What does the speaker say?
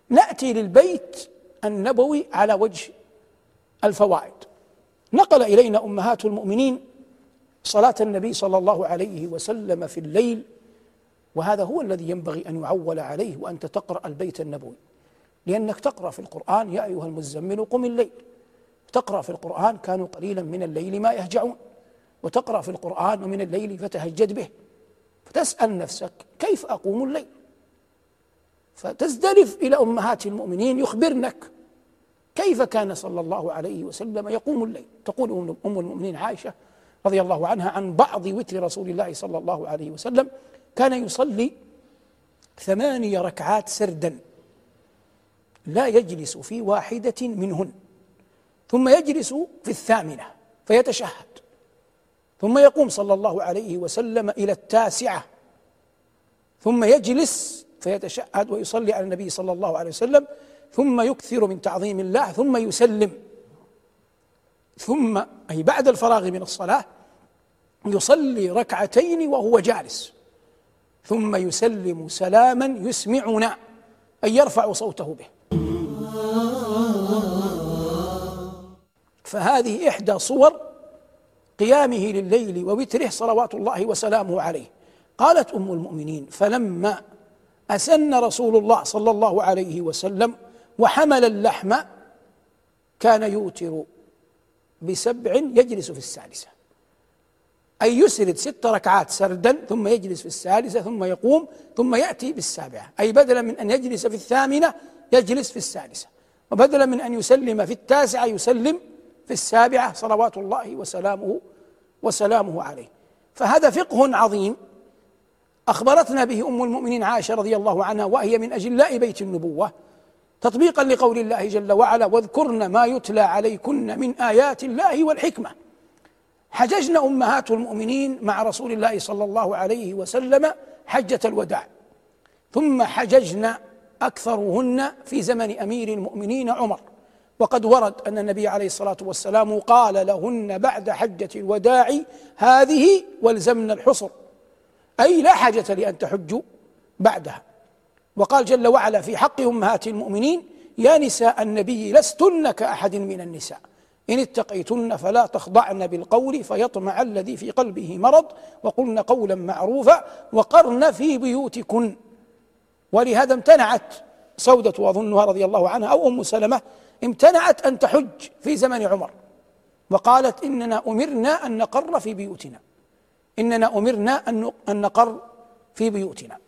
نأتي للبيت النبوي على وجه الفوائد. نقل إلينا أمهات المؤمنين صلاة النبي صلى الله عليه وسلم في الليل، وهذا هو الذي ينبغي أن يعول عليه وأنت تقرأ البيت النبوي، لأنك تقرأ في القرآن يا أيها المزمل قم الليل، تقرأ في القرآن كانوا قليلا من الليل ما يهجعون، وتقرأ في القرآن ومن الليل فتهجد به، فتسأل نفسك كيف أقوم الليل، فتزدلف إلى أمهات المؤمنين يخبرنك كيف كان صلى الله عليه وسلم يقوم الليل. تقول أم المؤمنين عائشة رضي الله عنها عن بعض وتر رسول الله صلى الله عليه وسلم: كان يصلي 8 ركعات سردا لا يجلس في واحدة منهن، ثم يجلس في 8 فيتشهد، ثم يقوم صلى الله عليه وسلم إلى 9 ثم يجلس فيتشهد ويصلي على النبي صلى الله عليه وسلم، ثم يكثر من تعظيم الله، ثم يسلم، ثم أي بعد الفراغ من الصلاة يصلي 2 ركعتين وهو جالس، ثم يسلم سلاما يسمعنا أي يرفع صوته به. فهذه إحدى صور قيامه لليل ووتره صلوات الله وسلامه عليه. قالت أم المؤمنين: فلما أسن رسول الله صلى الله عليه وسلم وحمل اللحم كان يوتر ب7 يجلس في 6، أي يسرد 6 ركعات سردا ثم يجلس في 6 ثم يقوم ثم يأتي ب7، أي بدلا من أن يجلس في 8 يجلس في 6، وبدلا من أن يسلم في 9 يسلم في 7 صلوات الله وسلامه عليه. فهذا فقه عظيم أخبرتنا به أم المؤمنين عائشة رضي الله عنها، وهي من أجلاء بيت النبوة، تطبيقا لقول الله جل وعلا: واذكرن ما يتلى عليكن من آيات الله والحكمة. حججن أمهات المؤمنين مع رسول الله صلى الله عليه وسلم حجة الوداع، ثم حججن أكثرهن في زمن أمير المؤمنين عمر، وقد ورد أن النبي عليه الصلاة والسلام قال لهن بعد حجة الوداع: هذه والزمن الحصر، أي لا حاجة لأن تحجوا بعدها. وقال جل وعلا في حق أمهات المؤمنين: يا نساء النبي لستن كأحد من النساء إن اتقيتن فلا تخضعن بالقول فيطمع الذي في قلبه مرض وقلن قولا معروفا وقرن في بيوتكن. ولهذا امتنعت سودة وأظنها رضي الله عنها أو أم سلمة امتنعت أن تحج في زمن عمر، وقالت: إننا أمرنا أن نقر في بيوتنا، إننا أمرنا أن نقر في بيوتنا.